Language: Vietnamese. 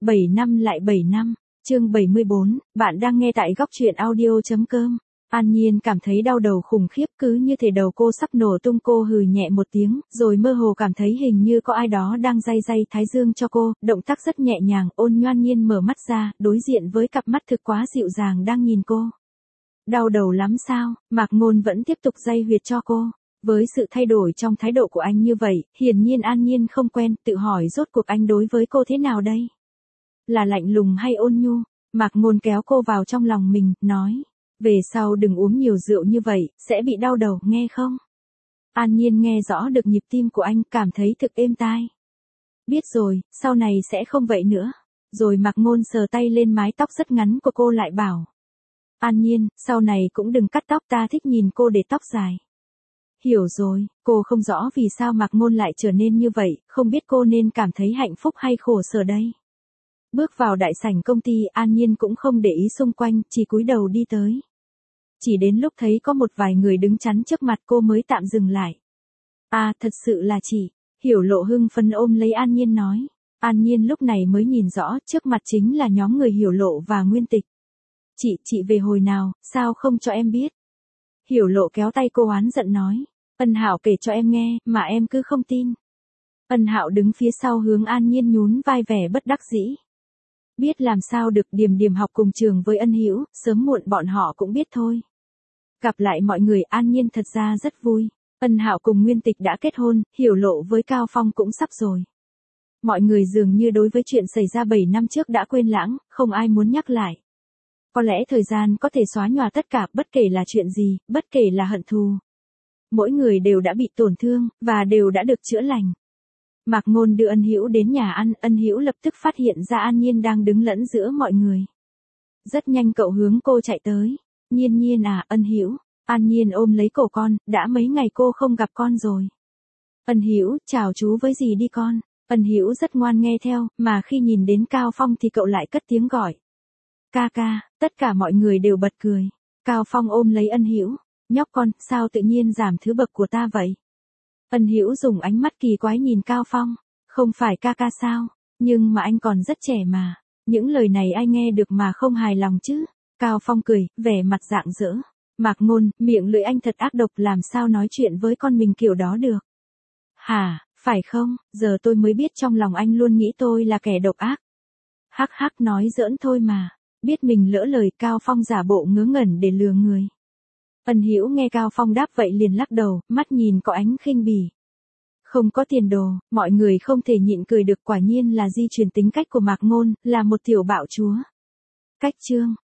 7 năm lại 7 năm, chương 74, bạn đang nghe tại góc truyện audio.com. An Nhiên cảm thấy đau đầu khủng khiếp, cứ như thể đầu cô sắp nổ tung. Cô hừ nhẹ một tiếng, rồi mơ hồ cảm thấy hình như có ai đó đang day day thái dương cho cô, động tác rất nhẹ nhàng. Ôn Nhoan Nhiên mở mắt ra, đối diện với cặp mắt thực quá dịu dàng đang nhìn cô. Đau đầu lắm sao? Mạc Ngôn vẫn tiếp tục day huyệt cho cô. Với sự thay đổi trong thái độ của anh như vậy, hiển nhiên An Nhiên không quen, tự hỏi rốt cuộc anh đối với cô thế nào đây? Là lạnh lùng hay ôn nhu? Mạc Ngôn kéo cô vào trong lòng mình, nói. Về sau đừng uống nhiều rượu như vậy, sẽ bị đau đầu, nghe không? An Nhiên nghe rõ được nhịp tim của anh, cảm thấy thực êm tai. Biết rồi, sau này sẽ không vậy nữa. Rồi Mạc Ngôn sờ tay lên mái tóc rất ngắn của cô lại bảo. An Nhiên, sau này cũng đừng cắt tóc, ta thích nhìn cô để tóc dài. Hiểu rồi, cô không rõ vì sao Mạc Ngôn lại trở nên như vậy, không biết cô nên cảm thấy hạnh phúc hay khổ sở đây. Bước vào đại sảnh công ty, An Nhiên cũng không để ý xung quanh, chỉ cúi đầu đi tới. Chỉ đến lúc thấy có một vài người đứng chắn trước mặt cô mới tạm dừng lại. À, thật sự là chị. Hiểu Lộ hưng phấn ôm lấy An Nhiên nói. An Nhiên lúc này mới nhìn rõ, trước mặt chính là nhóm người Hiểu Lộ và Nguyên Tịch. Chị về hồi nào, sao không cho em biết? Hiểu Lộ kéo tay cô oán giận nói. Ân Hạo kể cho em nghe, mà em cứ không tin. Ân Hạo đứng phía sau hướng An Nhiên nhún vai vẻ bất đắc dĩ. Biết làm sao được, Điềm Điềm học cùng trường với Ân Hữu, sớm muộn bọn họ cũng biết thôi. Gặp lại mọi người, An Nhiên thật ra rất vui. Ân Hạo cùng Nguyên Tịch đã kết hôn, Hiểu Lộ với Cao Phong cũng sắp rồi. Mọi người dường như đối với chuyện xảy ra 7 năm trước đã quên lãng, không ai muốn nhắc lại. Có lẽ thời gian có thể xóa nhòa tất cả, bất kể là chuyện gì, bất kể là hận thù. Mỗi người đều đã bị tổn thương, và đều đã được chữa lành. Mạc Ngôn đưa Ân Hữu đến nhà ăn, Ân Hữu lập tức phát hiện ra An Nhiên đang đứng lẫn giữa mọi người. Rất nhanh cậu hướng cô chạy tới. Nhiên Nhiên à, Ân Hữu. An Nhiên ôm lấy cổ con, đã mấy ngày cô không gặp con rồi. Ân Hữu, chào chú với dì đi con. Ân Hữu rất ngoan nghe theo, mà khi nhìn đến Cao Phong thì cậu lại cất tiếng gọi. Ca ca, tất cả mọi người đều bật cười. Cao Phong ôm lấy Ân Hữu. Nhóc con, sao tự nhiên giảm thứ bậc của ta vậy? Ân Hữu dùng ánh mắt kỳ quái nhìn Cao Phong. Không phải ca ca sao? Nhưng mà anh còn rất trẻ mà. Những lời này ai nghe được mà không hài lòng chứ? Cao Phong cười, vẻ mặt rạng rỡ. Mạc Ngôn, miệng lưỡi anh thật ác độc, làm sao nói chuyện với con mình kiểu đó được? Hả, phải không? Giờ tôi mới biết trong lòng anh luôn nghĩ tôi là kẻ độc ác. Hắc hắc, nói giỡn thôi mà. Biết mình lỡ lời, Cao Phong giả bộ ngớ ngẩn để lừa người. Ân Hữu nghe Cao Phong đáp vậy liền lắc đầu, mắt nhìn có ánh khinh bỉ. Không có tiền đồ, mọi người không thể nhịn cười được, quả nhiên là di truyền tính cách của Mạc Ngôn, là một tiểu bạo chúa. Cách chương